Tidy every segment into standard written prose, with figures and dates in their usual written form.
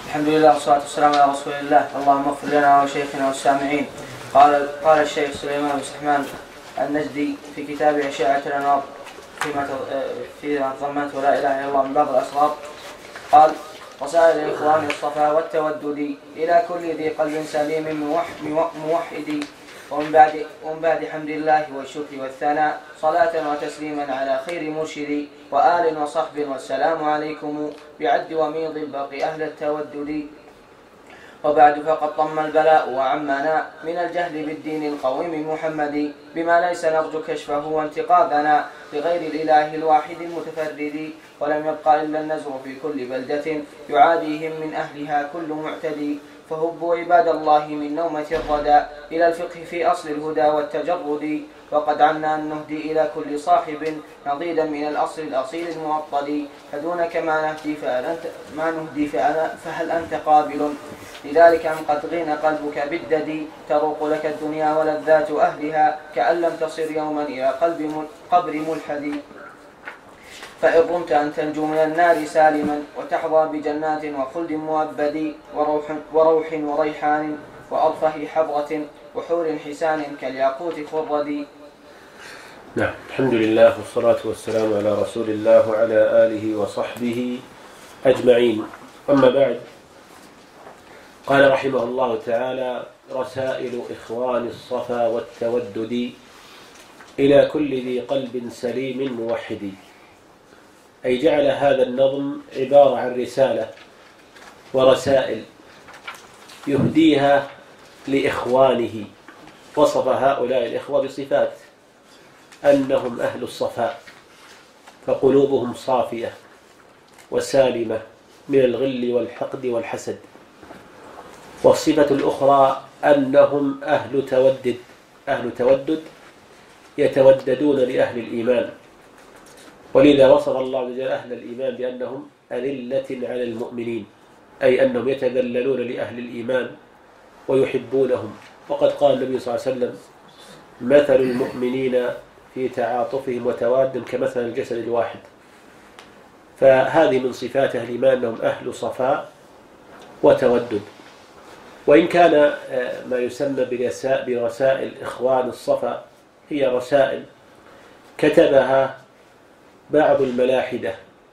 الحمد لله والصلاة والسلام على رسول الله. اللهم اغفر لنا وشيخنا والسامعين. قال الشيخ سليمان بن سحمان النجدي في كتاب أشعة الأنوار فيما ضمنته لا إله إلا الله من بعض الأسرار، قال: رسائل الإخوان الصفا والتودد إلى كل ذي قلب سليم موحد، ومن بعد حمد الله والشكر والثناء صلاة وتسليما على خير مرشد وآل وصحب، والسلام عليكم بعد وميض البرق أهل التودد. وبعد، فقد طم البلاء وعمنا من الجهل بالدين القويم محمد، بما ليس نرجو كشفه وانتقاذنا لغير الإله الواحد المتفرد، ولم يبقى إلا النزر في كل بلدة يعاديهم من أهلها كل معتدي. فهبوا عباد الله من نومة الردى إلى الفقه في أصل الهدى والتجرد، وقد عنا أن نهدي إلى كل صاحب نضيدا من الأصل الأصيل المعطل، فدونك ما نهدي فهل أنت قابل؟ لذلك أن قد غين قلبك بالددي، تروق لك الدنيا ولذات أهلها، كأن لم تصر يوما إلى قبر ملحد. فإن رمت أن تنجو من النار سالما، وتحظى بجنات وخلد مؤبد، وروح وريحان وأرفه حبرة، وحور حسان كالياقوت خرد. نعم، الحمد لله والصلاة والسلام على رسول الله وعلى آله وصحبه أجمعين. أما بعد، قال رحمه الله تعالى: رسائل إخوان الصفا والتودد إلى كل ذي قلب سليم موحد. أي جعل هذا النظم عبارة عن رسالة ورسائل يهديها لإخوانه. وصف هؤلاء الإخوة بصفات: أنهم أهل الصفاء، فقلوبهم صافية وسالمة من الغل والحقد والحسد. والصفة الأخرى أنهم أهل تودد يتوددون لأهل الإيمان، ولذا وصف الله عز وجل أهل الإيمان بأنهم أذلة على المؤمنين، أي أنهم يتذللون لأهل الإيمان ويحبونهم. وقد قال النبي صلى الله عليه وسلم: مثل المؤمنين في تعاطفهم وتوادهم كمثل الجسد الواحد. فهذه من صفات أهل الإيمان أنهم أهل صفاء وتودد. وإن كان ما يسمى برسائل إخوان الصفا هي رسائل كتبها بعض الملاحدة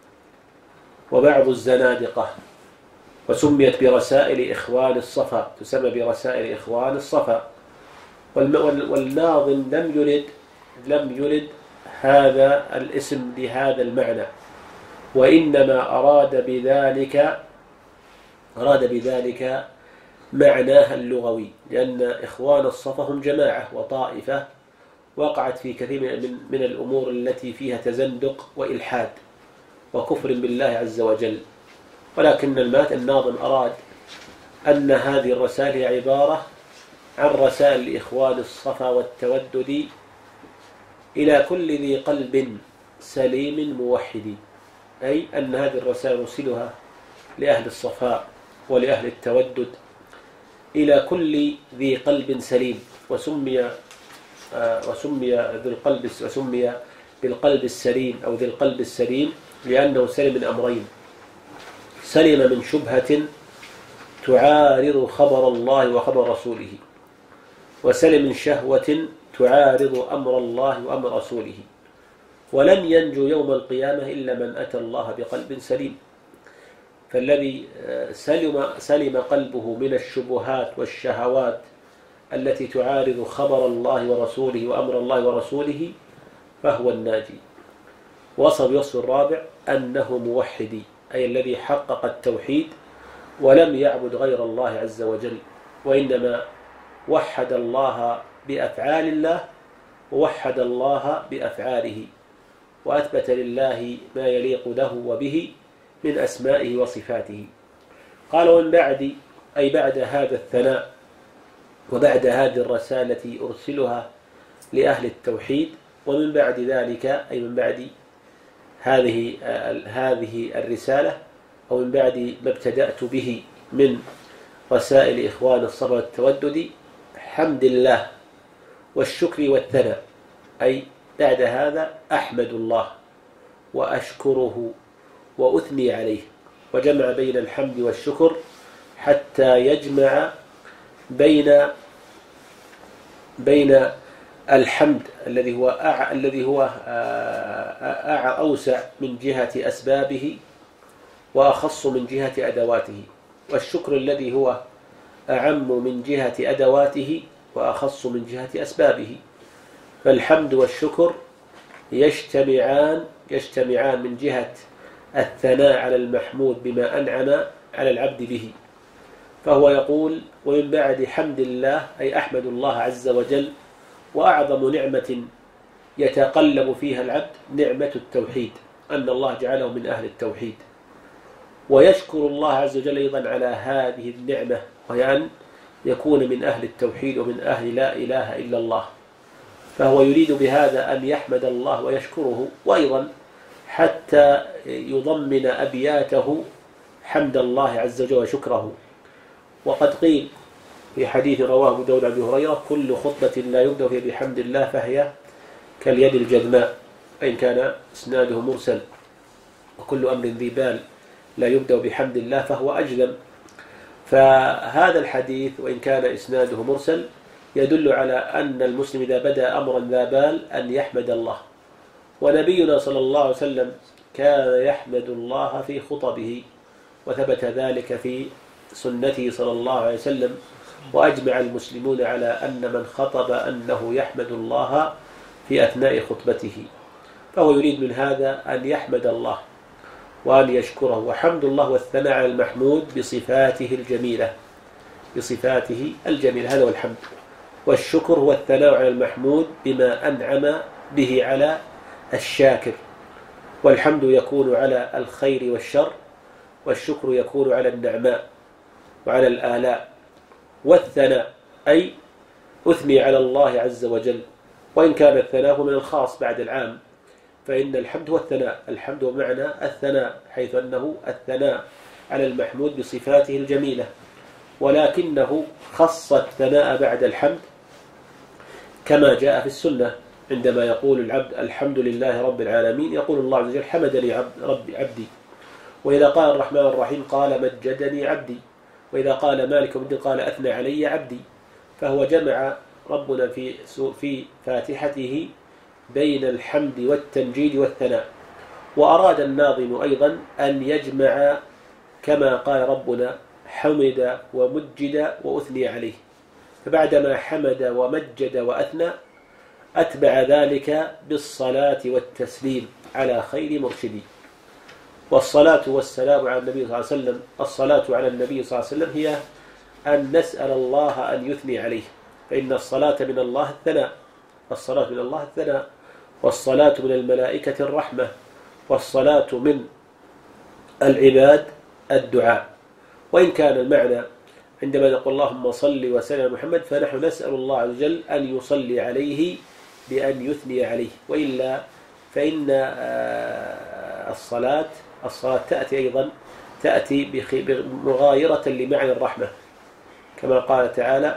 وبعض الزنادقة، وسميت برسائل إخوان الصفا، تسمى برسائل إخوان الصفا. والناظم لم يرد هذا الاسم لهذا المعنى، وإنما أراد بذلك معناها اللغوي، لأن إخوان الصفا هم جماعة وطائفة وقعت في كثير من الأمور التي فيها تزندق وإلحاد وكفر بالله عز وجل. ولكن الناظم أراد أن هذه الرسائل هي عبارة عن رسائل إخوان الصفا والتودد إلى كل ذي قلب سليم موحد، أي أن هذه الرسائل نرسلها لأهل الصفاء ولأهل التودد إلى كل ذي قلب سليم. وسمي بالقلب السليم أو ذي القلب السليم لأنه سلم من أمرين: سلم من شبهة تعارض خبر الله وخبر رسوله، وسلم من شهوة تعارض أمر الله وأمر رسوله. ولن ينجو يوم القيامة إلا من أتى الله بقلب سليم. فالذي سلم قلبه من الشبهات والشهوات التي تعارض خبر الله ورسوله وأمر الله ورسوله فهو الناجي. وصف الرابع أنه موحد، أي الذي حقق التوحيد ولم يعبد غير الله عز وجل، وإنما وحد الله بأفعال الله ووحد الله بأفعاله، وأثبت لله ما يليق له وبه من أسمائه وصفاته. قال: ومن بعد، أي بعد هذا الثناء وبعد هذه الرسالة التي أرسلها لأهل التوحيد، ومن بعد ذلك أي من بعد هذه الرسالة، أو من بعد ما ابتدأت به من رسائل إخوان الصفا والتودد، حمد الله والشكر والثناء، أي بعد هذا أحمد الله وأشكره وأثني عليه. وجمع بين الحمد والشكر حتى يجمع بين الحمد الذي هو أوسع من جهة أسبابه وأخص من جهة أدواته، والشكر الذي هو أعم من جهة أدواته وأخص من جهة أسبابه. فالحمد والشكر يجتمعان من جهة الثناء على المحمود بما أنعم على العبد به، فهو يقول: ومن بعد حمد الله أي أحمد الله عز وجل، وأعظم نعمة يتقلب فيها العبد نعمة التوحيد، أن الله جعله من أهل التوحيد، ويشكر الله عز وجل أيضا على هذه النعمة، وهي أن يكون من أهل التوحيد ومن أهل لا إله إلا الله. فهو يريد بهذا أن يحمد الله ويشكره، وأيضا حتى يضمن أبياته حمد الله عز وجل وشكره. وقد قيل في حديث رواه أبو داود عن أبي هريرة: كل خطبة لا يبدأ فيها بحمد الله فهي كاليد الجذماء، إن كان إسناده مرسل، وكل أمر ذي بال لا يبدأ بحمد الله فهو أجذم. فهذا الحديث وإن كان إسناده مرسل يدل على أن المسلم إذا بدأ أمرا ذا بال أن يحمد الله. ونبينا صلى الله عليه وسلم كان يحمد الله في خطبه، وثبت ذلك في سنته صلى الله عليه وسلم، وأجمع المسلمون على أن من خطب أنه يحمد الله في أثناء خطبته. فهو يريد من هذا أن يحمد الله وأن يشكره. وحمد الله والثناء على المحمود بصفاته الجميلة، هذا هو الحمد. والشكر هو الثناء على المحمود بما أنعم به على الشاكر. والحمد يكون على الخير والشر، والشكر يكون على النعماء وعلى الآلاء. والثناء أي أثني على الله عز وجل، وإن كان الثناء من الخاص بعد العام، فإن الحمد هو الثناء. الحمد هو معنى الثناء، حيث أنه الثناء على المحمود بصفاته الجميلة، ولكنه خص الثناء بعد الحمد كما جاء في السنة. عندما يقول العبد الحمد لله رب العالمين، يقول الله عز وجل: حمدني عبدي. وإذا قال الرحمن الرحيم قال: مجدني عبدي. وإذا قال مالك يوم الدين قال: أثنى علي عبدي. فهو جمع ربنا في فاتحته بين الحمد والتمجيد والثناء. وأراد الناظم أيضا أن يجمع كما قال ربنا: حمد ومجد وأثني عليه. فبعدما حمد ومجد وأثنى أتبع ذلك بالصلاة والتسليم على خير مرشدي. والصلاة والسلام على النبي صلى الله عليه وسلم، الصلاة على النبي صلى الله عليه وسلم هي أن نسأل الله أن يثني عليه، فإن الصلاة من الله الثناء، الصلاة من الله الثناء، والصلاة من الملائكة الرحمة، والصلاة من العباد الدعاء. وإن كان المعنى عندما نقول اللهم صل وسلم على محمد فنحن نسأل الله عز وجل أن يصلي عليه بأن يثني عليه، وإلا فإن الصلاة تأتي مغايرة لمعنى الرحمة، كما قال تعالى: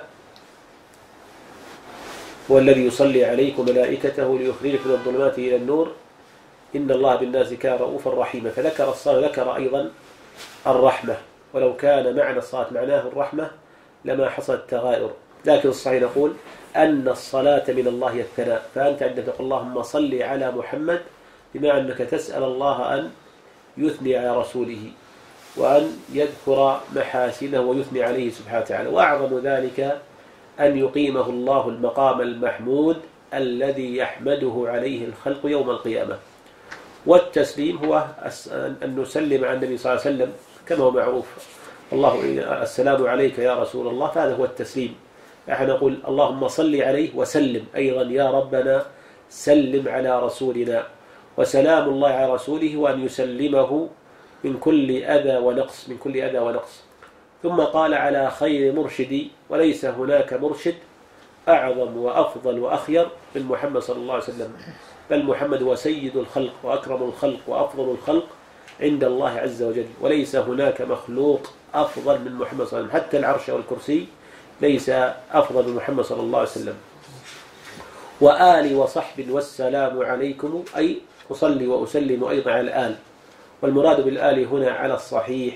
هو الذي يصلي عليكم ملائكته ليخرجكم من الظلمات إلى النور إن الله بالناس كان رؤوفا رحيما. فذكر الصلاة، ذكر أيضا الرحمة، ولو كان معنى الصلاة معناه الرحمة لما حصل التغاير. لكن الصحيح نقول أن الصلاة من الله الثناء. فأنت عندما تقول اللهم صل على محمد بما أنك تسأل الله أن يثني على رسوله وأن يذكر محاسنه ويثني عليه سبحانه وتعالى. وأعظم ذلك أن يقيمه الله المقام المحمود الذي يحمده عليه الخلق يوم القيامة. والتسليم هو أن نسلم على النبي صلى الله عليه وسلم كما هو معروف: الله السلام عليك يا رسول الله، فهذا هو التسليم. نحن نقول اللهم صل عليه وسلم أيضا يا ربنا سلم على رسولنا. وسلام الله على رسوله وأن يسلمه من كل أذى ونقص. ثم قال: على خير مرشدي، وليس هناك مرشد أعظم وأفضل وأخير من محمد صلى الله عليه وسلم، بل محمد هو سيد الخلق وأكرم الخلق وأفضل الخلق عند الله عز وجل، وليس هناك مخلوق أفضل من محمد صلى الله عليه وسلم، حتى العرش والكرسي ليس أفضل من محمد صلى الله عليه وسلم. وآل وصحب والسلام عليكم، أي أصلي وأسلم أيضا على الآل. والمراد بالآل هنا على الصحيح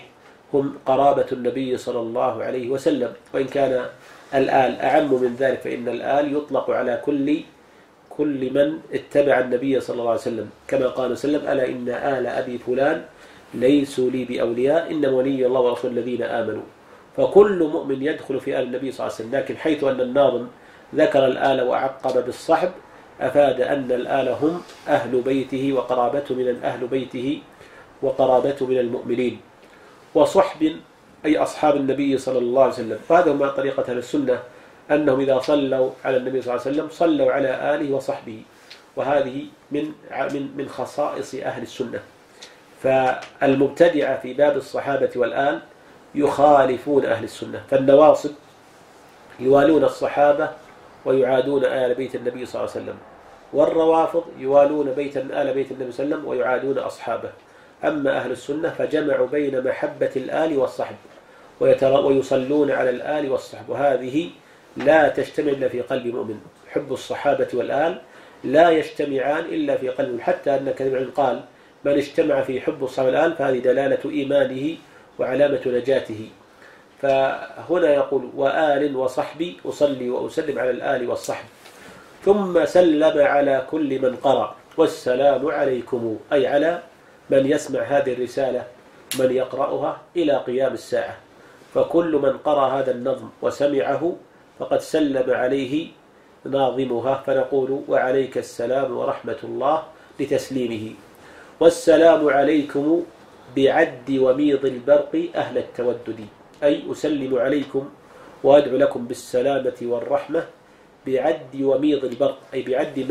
هم قرابة النبي صلى الله عليه وسلم، وإن كان الآل أعم من ذلك، فإن الآل يطلق على كل من اتبع النبي صلى الله عليه وسلم، كما قال صلى الله عليه وسلم: ألا إن آل أبي فلان ليسوا لي بأولياء، إنما ولي الله ورسوله الذين آمنوا. فكل مؤمن يدخل في آل النبي صلى الله عليه وسلم، لكن حيث أن الناظم ذكر الآل وعقب بالصحب أفاد أن الآل هم أهل بيته وقرابته من أهل بيته وقرابته من المؤمنين، وصحب أي أصحاب النبي صلى الله عليه وسلم. وهذا ما طريقة أهل السنة، أنهم إذا صلوا على النبي صلى الله عليه وسلم صلوا على آله وصحبه، وهذه من خصائص أهل السنة. فالمبتدعة في باب الصحابة والآل يخالفون أهل السنة، فالنواصب يوالون الصحابة ويعادون آل بيت النبي صلى الله عليه وسلم، والروافض يوالون آل بيت النبي صلى الله عليه وسلم ويعادون أصحابه. أما أهل السنة فجمعوا بين محبة الآل والصحب، ويصلون على الآل والصحب، وهذه لا تجتمع إلا في قلب مؤمن. حب الصحابة والآل لا يجتمعان إلا في قلب، حتى أن كثير قال: من اجتمع في حب الصحابة والآل فهذه دلالة إيمانه وعلامة نجاته. فهنا يقول: وآل وصحبي أصلي وأسلم على الآل والصحب، ثم سلم على كل من قرأ، والسلام عليكم، أي على من يسمع هذه الرسالة، من يقرأها إلى قيام الساعة. فكل من قرأ هذا النظم وسمعه فقد سلم عليه ناظمها، فنقول: وعليك السلام ورحمة الله لتسليمه. والسلام عليكم بعد وميض البرق أهل التودد، أي أسلم عليكم وأدعو لكم بالسلامة والرحمة بعد وميض البرق، أي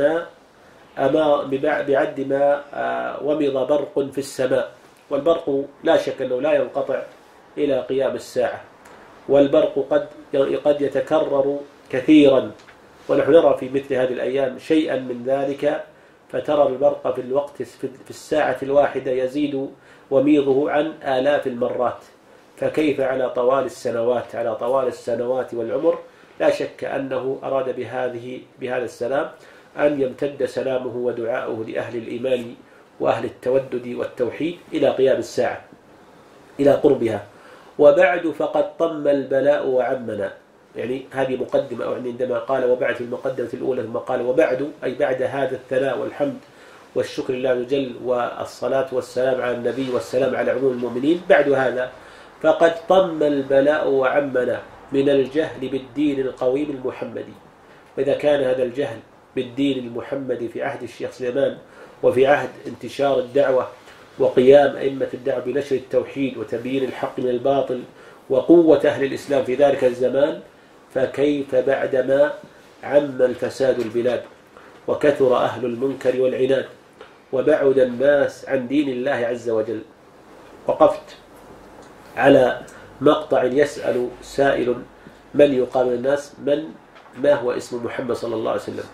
بعد ما ومض برق في السماء. والبرق لا شك أنه لا ينقطع إلى قيام الساعة، والبرق قد يتكرر كثيرا، ونحن نرى في مثل هذه الأيام شيئا من ذلك، فترى البرق في الوقت في الساعة الواحدة يزيد وميضه عن آلاف المرات، فكيف على طوال السنوات والعمر؟ لا شك أنه أراد بهذا السلام أن يمتد سلامه ودعاؤه لأهل الإيمان وأهل التودد والتوحيد إلى قيام الساعة، إلى قربها. وبعد فقد طم البلاء وعمنا، يعني هذه مقدمة، أو عندما قال وبعد في المقدمة الأولى ثم قال وبعد، أي بعد هذا الثناء والحمد والشكر لله عز وجل والصلاة والسلام على النبي والسلام على عموم المؤمنين، بعد هذا فقد طم البلاء وعمنا من الجهل بالدين القويم المحمدي. وإذا كان هذا الجهل بالدين المحمدي في عهد الشيخ سليمان، وفي عهد انتشار الدعوة وقيام أئمة الدعوة بنشر التوحيد وتبيين الحق من الباطل وقوة أهل الإسلام في ذلك الزمان، فكيف بعدما عم الفساد البلاد وكثر أهل المنكر والعناد وبعد الناس عن دين الله عز وجل؟ وقفت على مقطع يسأل سائل: من يقال للناس ما هو اسم محمد صلى الله عليه وسلم؟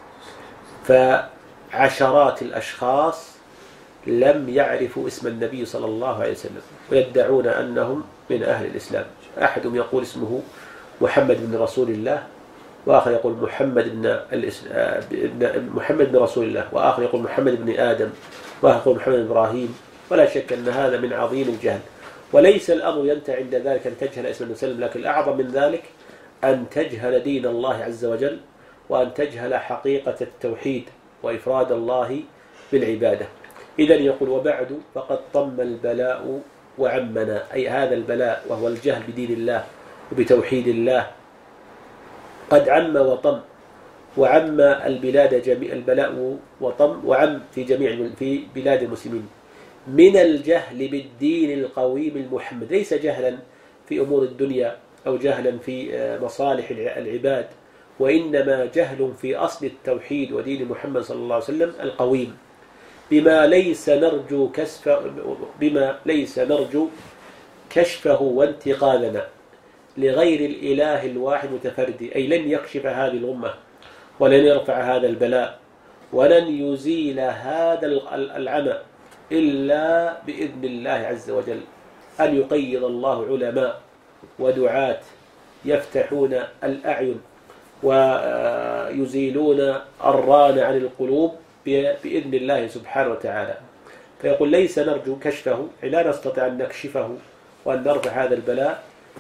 فعشرات الأشخاص لم يعرفوا اسم النبي صلى الله عليه وسلم، ويدعون أنهم من أهل الإسلام. أحدهم يقول اسمه محمد بن رسول الله، وآخر يقول محمد بن رسول الله، وآخر يقول محمد بن آدم، وآخر يقول محمد بن إبراهيم. ولا شك أن هذا من عظيم الجهل، وليس الأمر ينتهي عند ذلك أن تجهل اسم النبي صلى الله عليه وسلم، لكن الأعظم من ذلك أن تجهل دين الله عز وجل، وأن تجهل حقيقة التوحيد وإفراد الله بالعبادة. إذن يقول وبعد فقد طم البلاء وعمنا، أي هذا البلاء وهو الجهل بدين الله وبتوحيد الله قد عم وطم، وعم البلاد جميع البلاء وطم وعم في بلاد المسلمين من الجهل بالدين القويم المحمد، ليس جهلا في أمور الدنيا أو جهلا في مصالح العباد، وإنما جهل في أصل التوحيد ودين محمد صلى الله عليه وسلم القويم، بما ليس نرجو كشفه وانتقالنا لغير الإله الواحد متفرد، أي لن يكشف هذه الأمة ولن يرفع هذا البلاء ولن يزيل هذا العمى إلا بإذن الله عز وجل، أن يقيض الله علماء ودعاة يفتحون الأعين ويزيلون الران عن القلوب بإذن الله سبحانه وتعالى. فيقول ليس نرجو كشفه، لا نستطيع أن نكشفه وأن نرفع هذا البلاء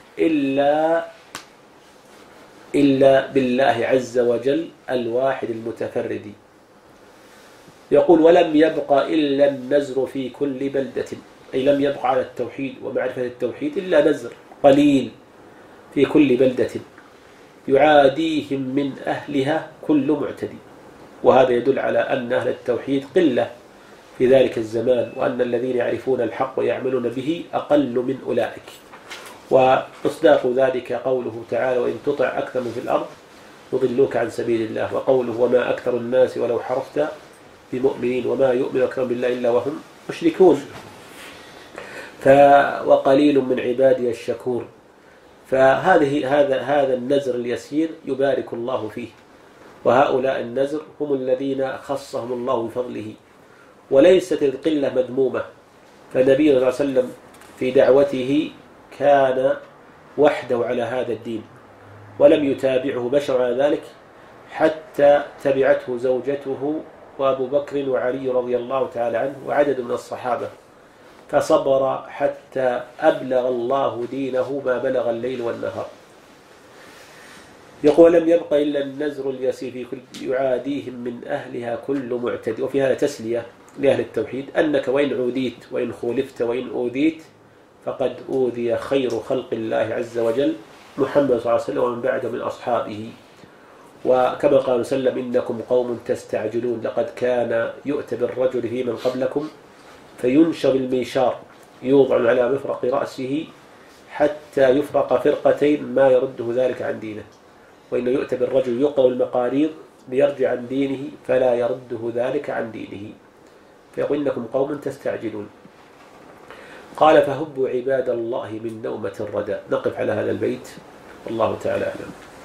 إلا بالله عز وجل الواحد المتفرد. يقول: ولم يبق إلا النزر في كل بلدة، أي لم يبق على التوحيد ومعرفة التوحيد إلا نزر قليل في كل بلدة يعاديهم من أهلها كل معتدي. وهذا يدل على أن أهل التوحيد قلة في ذلك الزمان، وأن الذين يعرفون الحق ويعملون به أقل من أولئك. وإصداق ذلك قوله تعالى: وإن تطع أكثر من في الأرض يضلوك عن سبيل الله، وقوله: وما أكثر الناس ولو حرصت بمؤمنين وما يؤمن أكثر بالله إلا وهم مشركون. وقليل من عبادي الشكور. هذا النزر اليسير يبارك الله فيه، وهؤلاء النزر هم الذين خصهم الله بفضله، وليست القلة مذمومة. فالنبي صلى الله عليه وسلم في دعوته كان وحده على هذا الدين، ولم يتابعه بشر على ذلك، حتى تبعته زوجته وأبو بكر وعلي رضي الله تعالى عنه وعدد من الصحابة، فصبر حتى أبلغ الله دينه ما بلغ الليل والنهار. يقول: لم يبق إلا النزر اليسير في كل يعاديهم من أهلها كل معتد. وفي هذا تسلية لأهل التوحيد أنك وإن عوديت وإن خولفت وإن أوذيت فقد أوذي خير خلق الله عز وجل محمد صلى الله عليه وسلم ومن بعده من أصحابه. وكما قال وسلم: إنكم قوم تستعجلون، لقد كان يؤتى بالرجل في من قبلكم فينشر المنشار يوضع على مفرق رأسه حتى يفرق فرقتين ما يرده ذلك عن دينه، وإنه يؤتى بالرجل يقرأ المقاريض ليرجع عن دينه فلا يرده ذلك عن دينه. فيقول: إنكم قوم تستعجلون. قال: فهبوا عباد الله من نومة الردى. نقف على هذا البيت، والله تعالى أعلم.